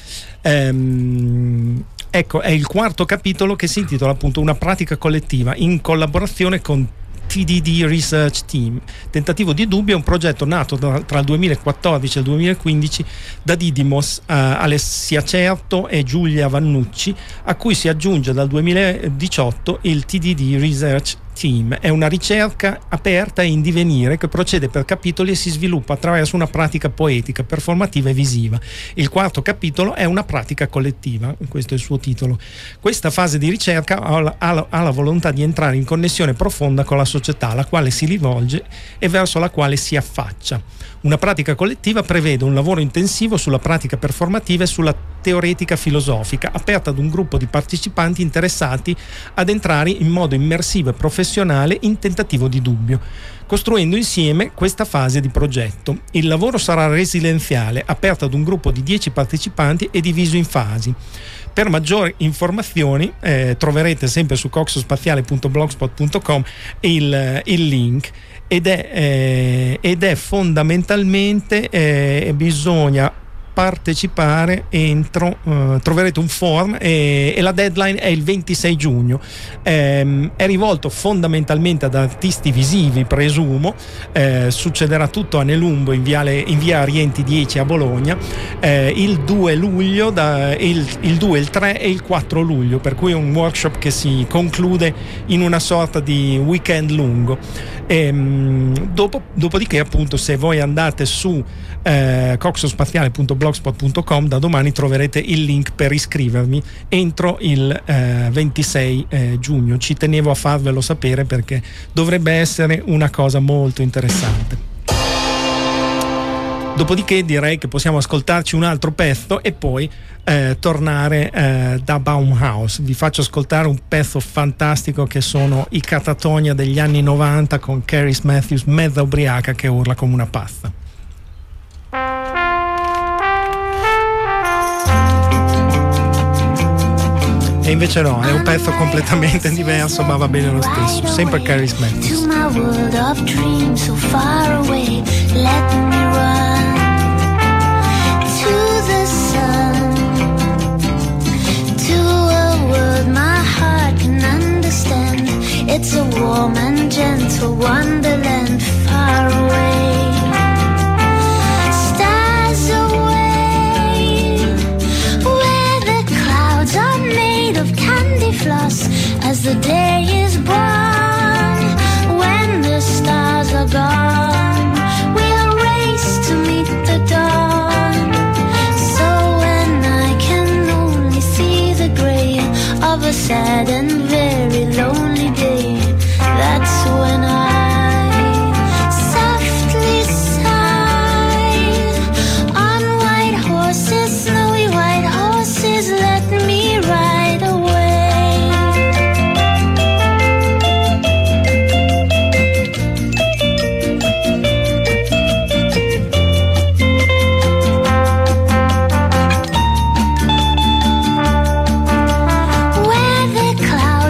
Ehm, ecco, è il quarto capitolo, che si intitola appunto Una pratica collettiva in collaborazione con T D D Research Team. Tentativo di dubbio è un progetto nato da, tra il duemilaquattordici e il duemilaquindici da Didymos, uh, Alessia Certo e Giulia Vannucci, a cui si aggiunge dal duemiladiciotto il T D D Research Team. È una ricerca aperta e in divenire che procede per capitoli e si sviluppa attraverso una pratica poetica, performativa e visiva. Il quarto capitolo è una pratica collettiva, questo è il suo titolo. Questa fase di ricerca ha la, ha la, ha la volontà di entrare in connessione profonda con la società alla quale si rivolge e verso la quale si affaccia. Una pratica collettiva prevede un lavoro intensivo sulla pratica performativa e sulla teoretica filosofica, aperta ad un gruppo di partecipanti interessati ad entrare in modo immersivo e professionale in tentativo di dubbio, costruendo insieme questa fase di progetto. Il lavoro sarà resilienziale, aperto ad un gruppo di dieci partecipanti e diviso in fasi. Per maggiori informazioni eh, troverete sempre su coxospaziale punto blogspot punto com il, il link, ed è, eh, ed è fondamentalmente eh, bisogna partecipare entro, uh, troverete un form e, e la deadline è il ventisei giugno. Ehm, è rivolto fondamentalmente ad artisti visivi, presumo. Eh, succederà tutto a Nelumbo in, viale, in via Rienti dieci a Bologna, eh, il due luglio, da, il, il due, il tre e il quattro luglio, per cui è un workshop che si conclude in una sorta di weekend lungo. Ehm, dopo, dopodiché appunto, se voi andate su eh, coxospaziale punto blogspot punto com, da domani troverete il link per iscrivermi entro il eh, ventisei eh, giugno. Ci tenevo a farvelo sapere perché dovrebbe essere una cosa molto interessante. Dopodiché direi che possiamo ascoltarci un altro pezzo e poi eh, tornare eh, da Baumhaus. Vi faccio ascoltare un pezzo fantastico che sono i Catatonia degli anni novanta, con Caris Matthews mezza ubriaca che urla come una pazza. E invece no, è un pezzo completamente diverso, ma va bene lo stesso. Sempre Caris Matthews. It's a warm and gentle wonderland far away. Stars away, where the clouds are made of candy floss. As the day is born, when the stars are gone, we'll race to meet the dawn. So when I can only see the gray of a sad and very lonely day, that's when I softly sigh. On white horses, snowy white horses, let me ride away. Where the clouds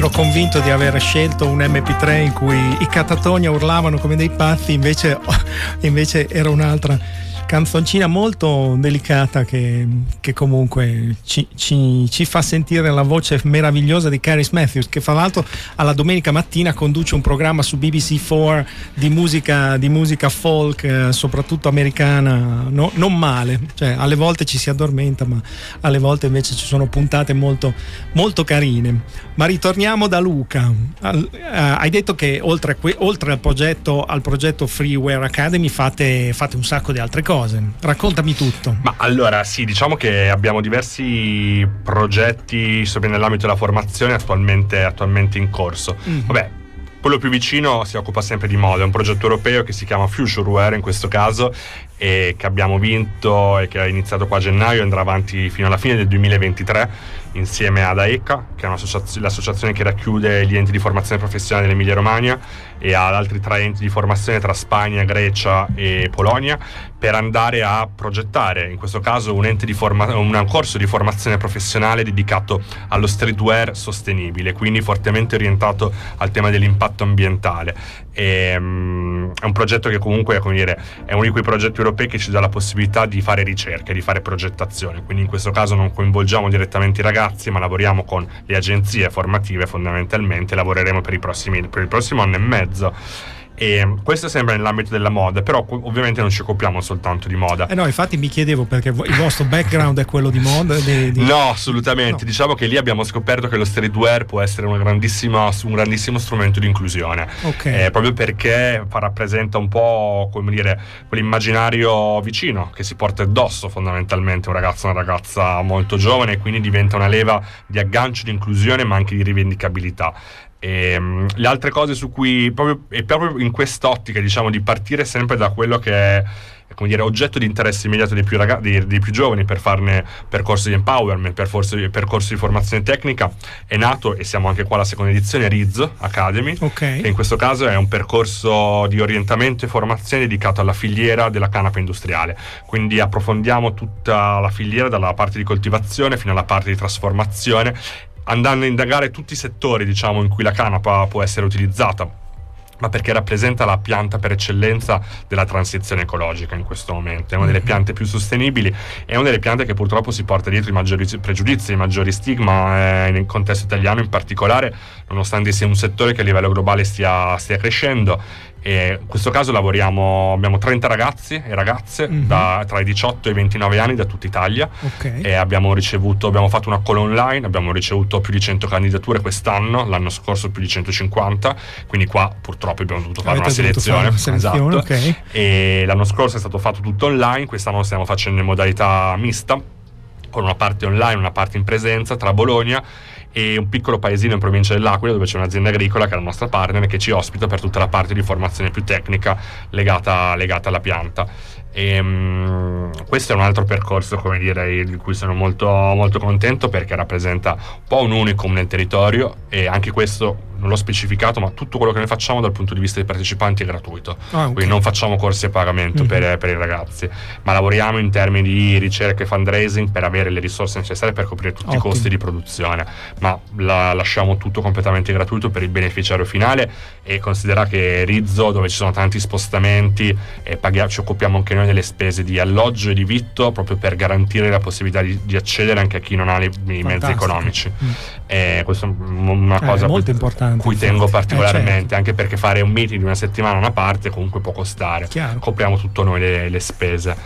ero convinto di aver scelto un emme pi tre in cui i Catatonia urlavano come dei pazzi, invece, invece era un'altra canzoncina molto delicata che, che comunque ci, ci, ci fa sentire la voce meravigliosa di Caris Matthews, che fra l'altro alla domenica mattina conduce un programma su B B C quattro di musica, di musica folk, eh, soprattutto americana, no, non male, cioè alle volte ci si addormenta, ma alle volte invece ci sono puntate molto, molto carine. Ma ritorniamo da Luca. Al, eh, hai detto che oltre, a que, oltre al progetto al progetto Freeware Academy fate, fate un sacco di altre cose. Raccontami tutto. Ma allora sì, diciamo che abbiamo diversi progetti sempre nell'ambito della formazione attualmente, attualmente in corso. Mm. Vabbè, quello più vicino si occupa sempre di moda, è un progetto europeo che si chiama Futureware in questo caso, e che abbiamo vinto e che è iniziato qua a gennaio e andrà avanti fino alla fine del duemilaventitré insieme ad A E C A, che è l'associazione che racchiude gli enti di formazione professionale dell'Emilia Romagna, e ad altri tre enti di formazione tra Spagna, Grecia e Polonia, per andare a progettare in questo caso un ente di forma- un corso di formazione professionale dedicato allo streetwear sostenibile, quindi fortemente orientato al tema dell'impatto ambientale. E, um, è un progetto che comunque, come dire, è uno di quei progetti europei che ci dà la possibilità di fare ricerche, di fare progettazione, quindi in questo caso non coinvolgiamo direttamente i ragazzi, ma lavoriamo con le agenzie formative fondamentalmente. Lavoreremo per i prossimi per il prossimo anno e mezzo. E questo sembra nell'ambito della moda, però ovviamente non ci occupiamo soltanto di moda. Eh no, infatti mi chiedevo perché il vostro background è quello di moda. Di, di... No, assolutamente. No. Diciamo che lì abbiamo scoperto che lo streetwear può essere una grandissima, un grandissimo strumento di inclusione. Okay. Eh, proprio perché rappresenta un po', come dire, quell'immaginario vicino che si porta addosso fondamentalmente un ragazzo o una ragazza molto giovane, e quindi diventa una leva di aggancio, di inclusione, ma anche di rivendicabilità. E, um, le altre cose su cui proprio, e proprio in quest'ottica, diciamo, di partire sempre da quello che è, come dire, oggetto di interesse immediato dei più, raga- dei, dei più giovani, per farne percorsi di empowerment, per forse, percorsi di formazione tecnica, è nato, e siamo anche qua alla seconda edizione, Rizzo Academy, okay. che in questo caso è un percorso di orientamento e formazione dedicato alla filiera della canapa industriale, quindi approfondiamo tutta la filiera, dalla parte di coltivazione fino alla parte di trasformazione, andando a indagare tutti i settori, diciamo, in cui la canapa può essere utilizzata, ma perché rappresenta la pianta per eccellenza della transizione ecologica in questo momento. È una delle piante più sostenibili, è una delle piante che purtroppo si porta dietro i maggiori pregiudizi, i maggiori stigma, eh, nel contesto italiano in particolare, nonostante sia un settore che a livello globale stia, stia crescendo. E in questo caso lavoriamo, abbiamo trenta ragazzi e ragazze mm-hmm. da, tra i diciotto e i ventinove anni da tutta Italia, okay. e abbiamo ricevuto, abbiamo fatto una call online, abbiamo ricevuto più di cento candidature quest'anno, l'anno scorso più di centocinquanta, quindi qua purtroppo abbiamo dovuto fare Avete una selezione, fare una selezione, esatto. Okay. E l'anno scorso è stato fatto tutto online, quest'anno lo stiamo facendo in modalità mista, con una parte online, una parte in presenza tra Bologna e un piccolo paesino in provincia dell'Aquila, dove c'è un'azienda agricola che è la nostra partner, che ci ospita per tutta la parte di formazione più tecnica legata, legata alla pianta. E, um, questo è un altro percorso, come dire, di cui sono molto, molto contento, perché rappresenta un po' un unicum nel territorio, e anche questo non l'ho specificato, ma tutto quello che noi facciamo dal punto di vista dei partecipanti è gratuito. Ah, okay. Quindi non facciamo corsi a pagamento mm-hmm. per, per i ragazzi, ma lavoriamo in termini di ricerca e fundraising per avere le risorse necessarie per coprire tutti Ottimo. i costi di produzione, ma la, lasciamo tutto completamente gratuito per il beneficiario finale. E considera che Rizzo, dove ci sono tanti spostamenti, e paghiamo, ci occupiamo anche noi delle spese di alloggio e di vitto, proprio per garantire la possibilità di, di accedere anche a chi non ha i, i mezzi economici. Mm. E questa è una cosa eh, molto importante, cui tengo particolarmente, eh, certo. anche perché fare un meeting di una settimana a una parte comunque può costare. Chiaro. Copriamo tutto noi le, le spese.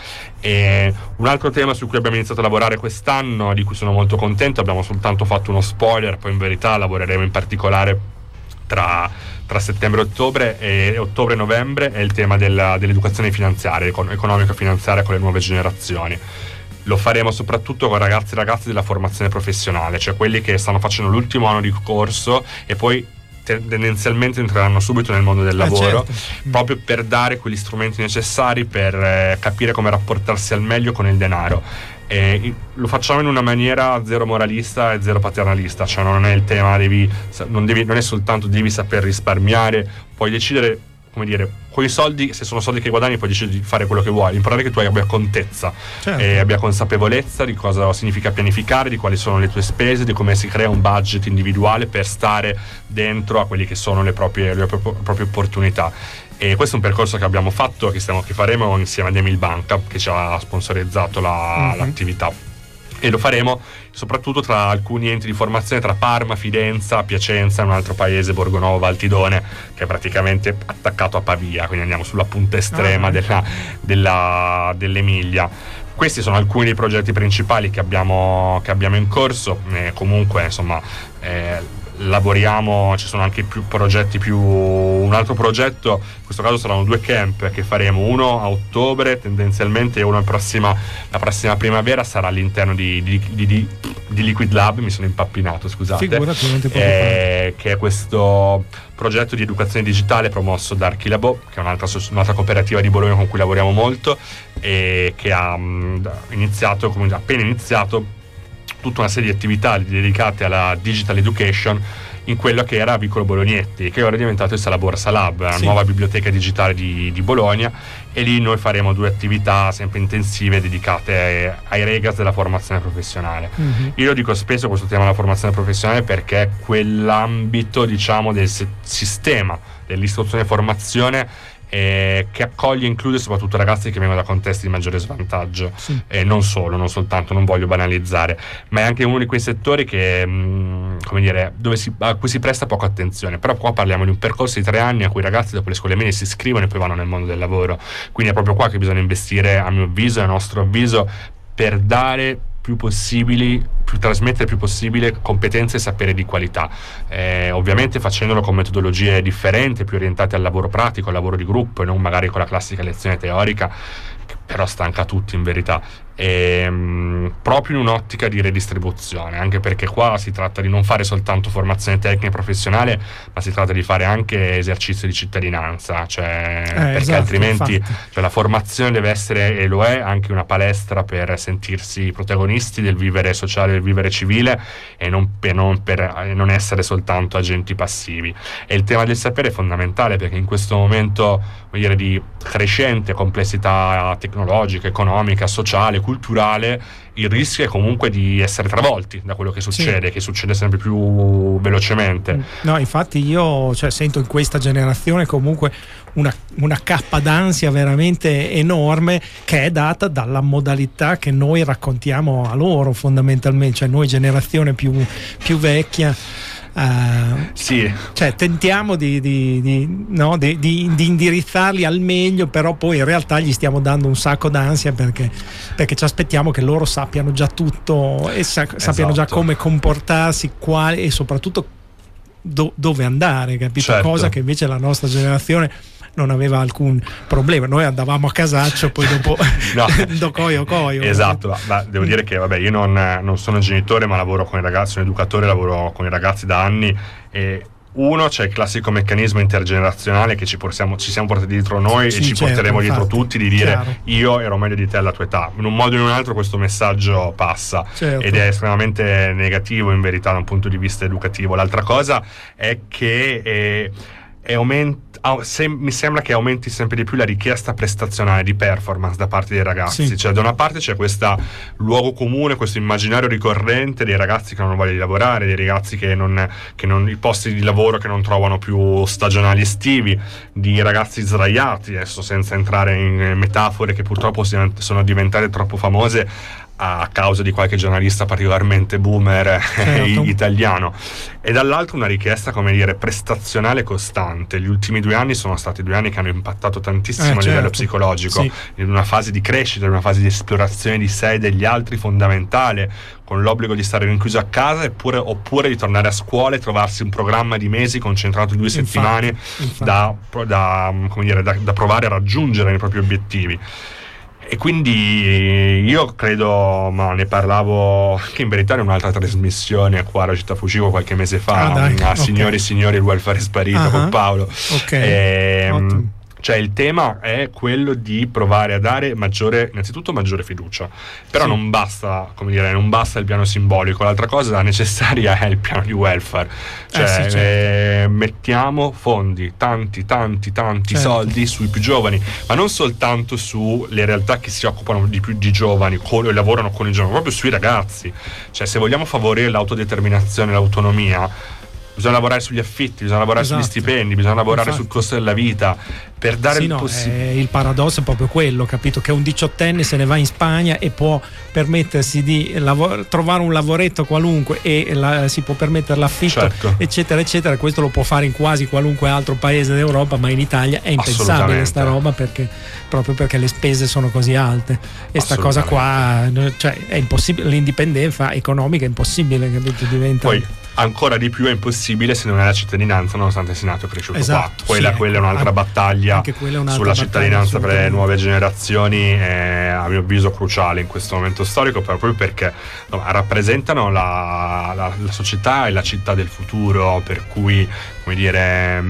E un altro tema su cui abbiamo iniziato a lavorare quest'anno, di cui sono molto contento, abbiamo soltanto fatto uno spoiler, poi in verità lavoreremo in particolare tra, tra settembre e ottobre, e ottobre e novembre, è il tema della, dell'educazione finanziaria, economico-finanziaria con le nuove generazioni. Lo faremo soprattutto con ragazzi e ragazze della formazione professionale, cioè quelli che stanno facendo l'ultimo anno di corso e poi tendenzialmente entreranno subito nel mondo del lavoro, eh certo. proprio per dare quegli strumenti necessari per eh, capire come rapportarsi al meglio con il denaro. E lo facciamo in una maniera zero moralista e zero paternalista, cioè non è il tema devi, non, devi, non è soltanto devi saper risparmiare, puoi decidere come dire, con i soldi, se sono soldi che guadagni poi decidi di fare quello che vuoi. L'importante è che tu abbia contezza, certo. e abbia consapevolezza di cosa significa pianificare, di quali sono le tue spese, di come si crea un budget individuale per stare dentro a quelli che sono le proprie, le proprie opportunità. E questo è un percorso che abbiamo fatto, che, stiamo, che faremo insieme ad Emil Banca, che ci ha sponsorizzato la, mm-hmm. l'attività, e lo faremo soprattutto tra alcuni enti di formazione, tra Parma, Fidenza, Piacenza e un altro paese, Borgonovo, Valtidone, che è praticamente attaccato a Pavia, quindi andiamo sulla punta estrema ah, della, della, dell'Emilia. Questi sono alcuni dei progetti principali che abbiamo, che abbiamo in corso, e comunque insomma eh, lavoriamo, ci sono anche più progetti, più un altro progetto, in questo caso saranno due camp che faremo, uno a ottobre tendenzialmente e uno la prossima, la prossima primavera sarà all'interno di, di, di, di, di Liquid Lab, mi sono impappinato, scusate, eh, che è questo progetto di educazione digitale promosso da Archilabo, che è un'altra, un'altra cooperativa di Bologna con cui lavoriamo molto, e che ha mh, iniziato, come appena iniziato, tutta una serie di attività dedicate alla digital education in quello che era Vicolo Bolognetti, che ora è diventato il Sala Borsa Lab, la sì. nuova biblioteca digitale di, di Bologna, e lì noi faremo due attività sempre intensive dedicate ai, ai ragazzi della formazione professionale. Mm-hmm. Io lo dico spesso questo tema della formazione professionale perché è quell'ambito, diciamo, del se- sistema dell'istruzione e formazione Eh, che accoglie e include soprattutto ragazzi che vengono da contesti di maggiore svantaggio, sì. e non solo, non soltanto, non voglio banalizzare, ma è anche uno di quei settori che mh, come dire, dove si, a cui si presta poca attenzione. Però qua parliamo di un percorso di tre anni a cui i ragazzi dopo le scuole medie si iscrivono e poi vanno nel mondo del lavoro, quindi è proprio qua che bisogna investire, a mio avviso e a nostro avviso, per dare più possibili, più trasmettere più possibile competenze e sapere di qualità, eh, ovviamente facendolo con metodologie differenti, più orientate al lavoro pratico, al lavoro di gruppo, e non magari con la classica lezione teorica che però stanca tutti in verità, e, mh, proprio in un'ottica di redistribuzione, anche perché qua si tratta di non fare soltanto formazione tecnica e professionale, ma si tratta di fare anche esercizio di cittadinanza, cioè eh, perché esatto, altrimenti cioè, la formazione deve essere, e lo è, anche una palestra per sentirsi protagonisti del vivere sociale, del vivere civile, e non per non, per non essere soltanto agenti passivi. E il tema del sapere è fondamentale, perché in questo momento, voglio dire, di crescente complessità tecnologica, economica, sociale, culturale, il rischio è comunque di essere travolti da quello che succede, sì. che succede sempre più velocemente. No, infatti io cioè, sento in questa generazione comunque una, una cappa d'ansia veramente enorme, che è data dalla modalità che noi raccontiamo a loro, fondamentalmente, cioè noi generazione più, più vecchia. Uh, sì. Cioè tentiamo di, di, di, no, di, di, di indirizzarli al meglio, però poi in realtà gli stiamo dando un sacco d'ansia perché, perché ci aspettiamo che loro sappiano già tutto e sa, sappiano esatto. già come comportarsi, quali, e soprattutto do, dove andare, capito? Certo. Cosa che invece la nostra generazione non aveva alcun problema. Noi andavamo a casaccio, poi dopo no. do coio coio. Esatto, ma devo dire che vabbè, io non, non sono genitore, ma lavoro con i ragazzi, sono educatore, lavoro con i ragazzi da anni, e uno, c'è il classico meccanismo intergenerazionale che ci, portiamo, ci siamo portati dietro noi, sì, e ci certo, porteremo dietro infatti, tutti, di dire chiaro. Io ero meglio di te alla tua età. In un modo o in un altro questo messaggio passa, certo. ed è estremamente negativo in verità da un punto di vista educativo. L'altra cosa è che è, è aumenta Se, mi sembra che aumenti sempre di più la richiesta prestazionale di performance da parte dei ragazzi, sì. cioè da una parte c'è questo luogo comune, questo immaginario ricorrente dei ragazzi che non vogliono lavorare, dei ragazzi che non, che non i posti di lavoro che non trovano più stagionali estivi, di ragazzi sdraiati, adesso senza entrare in metafore che purtroppo sono diventate troppo famose a causa di qualche giornalista particolarmente boomer, certo. italiano, e dall'altro una richiesta, come dire, prestazionale costante. Gli ultimi due anni sono stati due anni che hanno impattato tantissimo eh, a livello certo. psicologico, sì. in una fase di crescita, in una fase di esplorazione di sé e degli altri fondamentale, con l'obbligo di stare rinchiuso a casa eppure, oppure di tornare a scuola e trovarsi un programma di mesi concentrato due infatti, settimane infatti. Da, da, come dire, da, da provare a raggiungere i propri obiettivi. E quindi io credo, ma ne parlavo anche in verità in un'altra trasmissione qua a Città Fucico qualche mese fa, ah, dai, a okay. Signori e Signori il welfare è sparito, uh-huh. con Paolo. Okay. E, Cioè il tema è quello di provare a dare maggiore, innanzitutto maggiore fiducia, però sì. non basta, come dire, non basta il piano simbolico, l'altra cosa necessaria è il piano di welfare, cioè eh sì, certo. eh, mettiamo fondi, tanti tanti tanti certo. soldi sui più giovani, ma non soltanto sulle realtà che si occupano di più di giovani o lavorano con i giovani, proprio sui ragazzi. Cioè se vogliamo favorire l'autodeterminazione e l'autonomia, bisogna lavorare sugli affitti, bisogna lavorare esatto. sugli stipendi, bisogna lavorare Infatti. sul costo della vita per dare sì, il no, possibile. Il paradosso è proprio quello, capito? Che un diciottenne se ne va in Spagna e può permettersi di lav- trovare un lavoretto qualunque e la, si può permettere l'affitto, certo. eccetera, eccetera. Questo lo può fare in quasi qualunque altro paese d'Europa, ma in Italia è impensabile sta roba, perché proprio perché le spese sono così alte e sta cosa qua, cioè è impossibile, l'indipendenza economica è impossibile, capito? Diventa Poi ancora di più è impossibile se non hai la cittadinanza, nonostante sei nato e cresciuto esatto, qua. Quella, sì, quella è un'altra anche, battaglia anche quella è un'altra sulla battaglia, cittadinanza per le nuove generazioni, è a mio avviso cruciale in questo momento storico, proprio perché no, rappresentano la, la, la società e la città del futuro, per cui, come dire,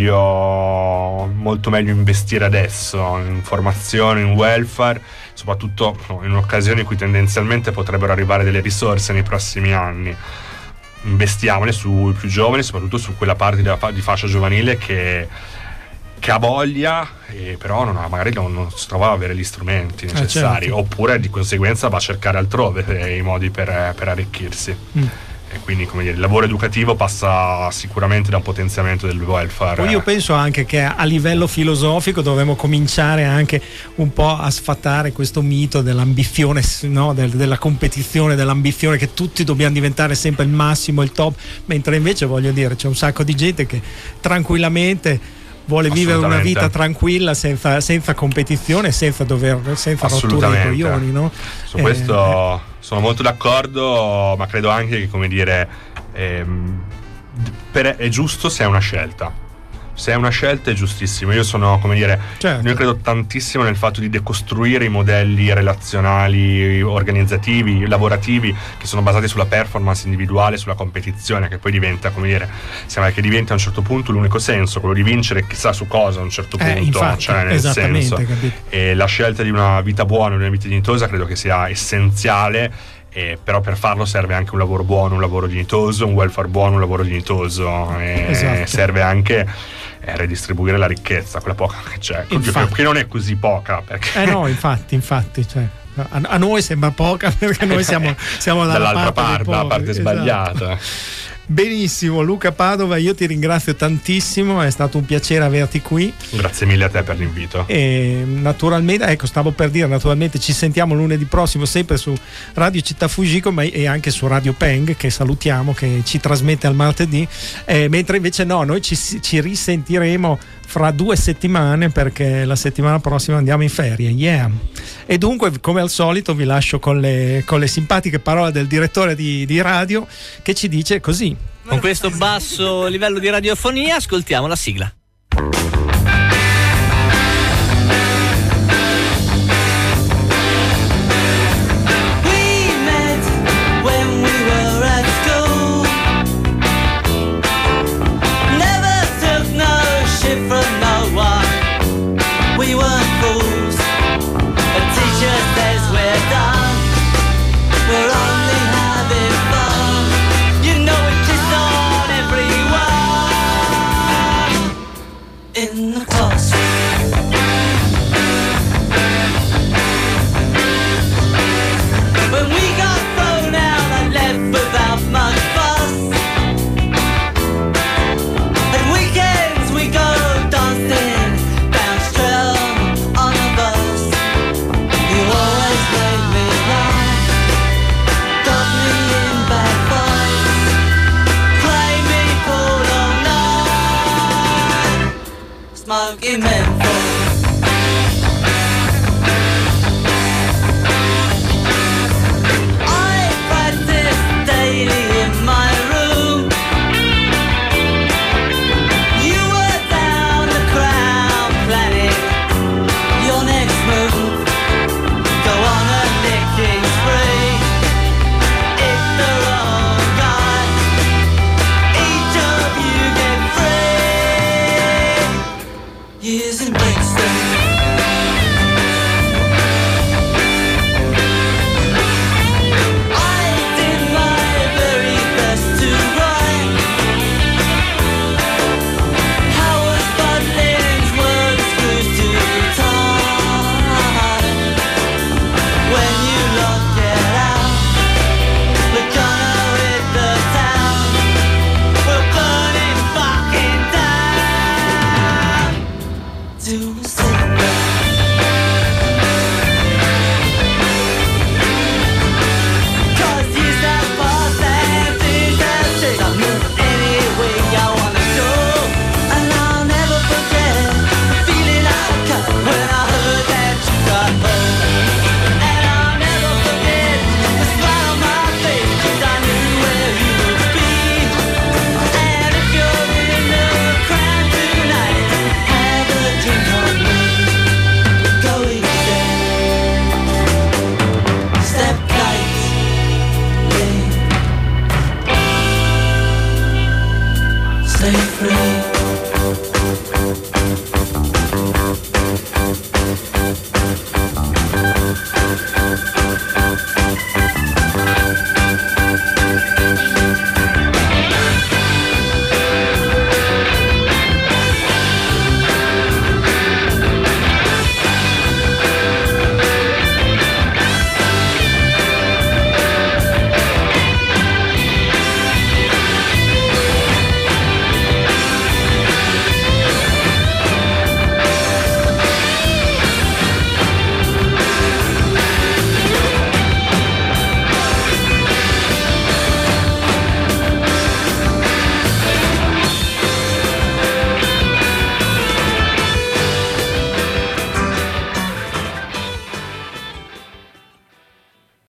meglio, molto meglio investire adesso in formazione, in welfare, soprattutto no, in occasioni in cui tendenzialmente potrebbero arrivare delle risorse nei prossimi anni. Investiamone sui più giovani, soprattutto su quella parte di, di fascia giovanile che, che ha voglia, e però non ha, magari non, non si trova a avere gli strumenti necessari, eh, certo. oppure di conseguenza va a cercare altrove i modi per, per arricchirsi. Mm. E quindi, come dire, il lavoro educativo passa sicuramente da un potenziamento del welfare. Poi io penso anche che a livello filosofico dovremmo cominciare anche un po' a sfatare questo mito dell'ambizione, no? Del, della competizione, dell'ambizione, che tutti dobbiamo diventare sempre il massimo, il top, mentre invece, voglio dire, c'è un sacco di gente che tranquillamente vuole vivere una vita tranquilla, senza, senza competizione, senza dover, senza rotture di coglioni, no? Su questo eh, sono molto d'accordo, ma credo anche che, come dire, ehm, per, è giusto se è una scelta. Se è una scelta è giustissimo. Io sono, come dire, certo. io credo tantissimo nel fatto di decostruire i modelli relazionali, organizzativi, lavorativi, che sono basati sulla performance individuale, sulla competizione, che poi diventa, come dire, sembra che diventi a un certo punto l'unico senso, quello di vincere chissà su cosa a un certo punto, eh, infatti, cioè nel senso. Capito? E la scelta di una vita buona, di una vita dignitosa, credo che sia essenziale. Eh, però per farlo serve anche un lavoro buono, un lavoro dignitoso, un welfare buono, un lavoro dignitoso, e esatto. serve anche eh, redistribuire la ricchezza, quella poca che c'è, infatti. Che non è così poca, perché... eh no, infatti, infatti, cioè, a, a noi sembra poca perché noi siamo, siamo dalla dall'altra parte, parte, dalla parte esatto. sbagliata. Benissimo, Luca Padova, io ti ringrazio tantissimo, è stato un piacere averti qui. Grazie mille a te per l'invito. E naturalmente, ecco, stavo per dire, naturalmente ci sentiamo lunedì prossimo sempre su Radio Città Fujiko, ma e anche su Radio Peng, che salutiamo, che ci trasmette al martedì, eh, mentre invece no, noi ci, ci risentiremo fra due settimane, perché la settimana prossima andiamo in ferie, yeah. E dunque, come al solito, vi lascio con le, con le simpatiche parole del direttore di, di radio, che ci dice così: con questo basso livello di radiofonia ascoltiamo la sigla.